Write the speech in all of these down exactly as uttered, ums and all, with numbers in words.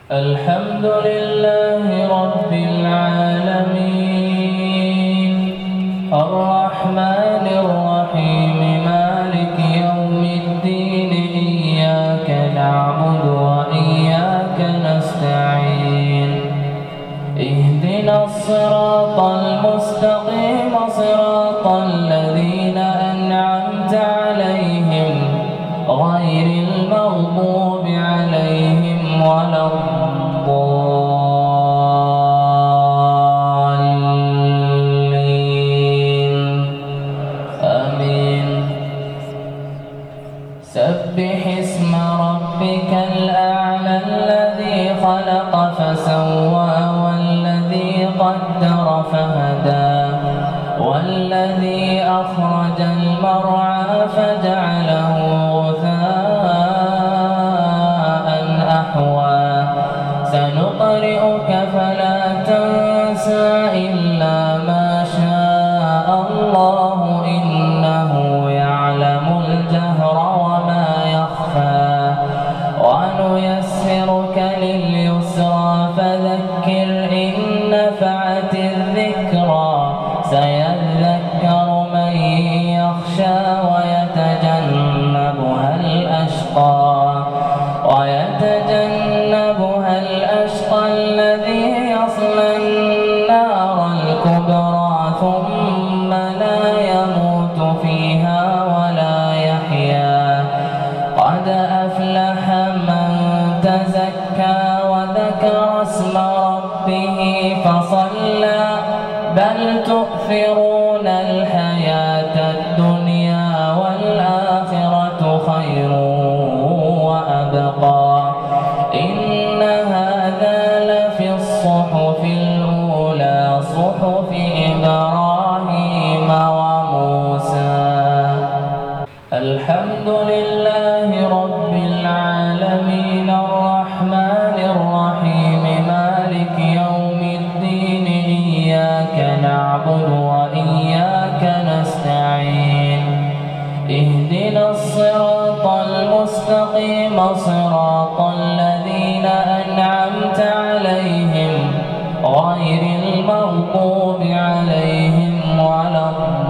الحمد لله رب العالمين الرحمن الرحيم مالك يوم الدين إياك نعبد وإياك نستعين اهدنا الصراط المستقيم صراط الذين أنعمت عليهم غير المغضوب عليهم ولا الضالين آمين. سبح اسم ربك الأعلى الذي خلق فسوى والذي قدر فهدى والذي أخرج المرعى فجعله غثاء أحوى سنقرئك فلا تنسى إلا ما شاء الله إنه يعلم الجهر وما يخفى ونيسرك لليسرى فذكر إن نفعت الذكرى سيذكر من يخشى ويتجنبها الأشقى ويتجنبها الأشقى الذي يصلى النار الكبرى ثم لا يموت فيها ولا يحيا قد أفلح من تزكى وذكر اسم ربه فصلى بل تؤثرون الحياة الدنيا والآخرة خير وأبقى إن هذا لفي الصحف الأولى صحف إبراهيم وموسى. الحمد لله رب العالمين الرحمن الرحيم مالك يوم الدين إياك نعبد وإياك نستعين اهدنا الصراط المستقيم صراط الذين أنعمت عليهم غير المغضوب عليهم ولا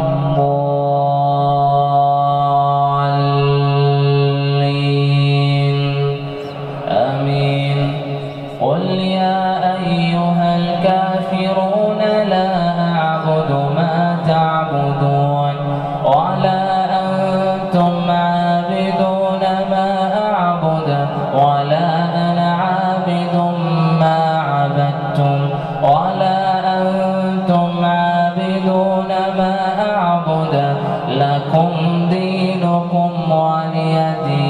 الضالين آمين. قل يا أيها الكافرون لا أعبد ما تعبدون ولا أنتم عابدون ما أعبد ولا أنا عابد ما عبدتم ولا أنتم عابدون ما أعبد لكم دينكم ولي دين.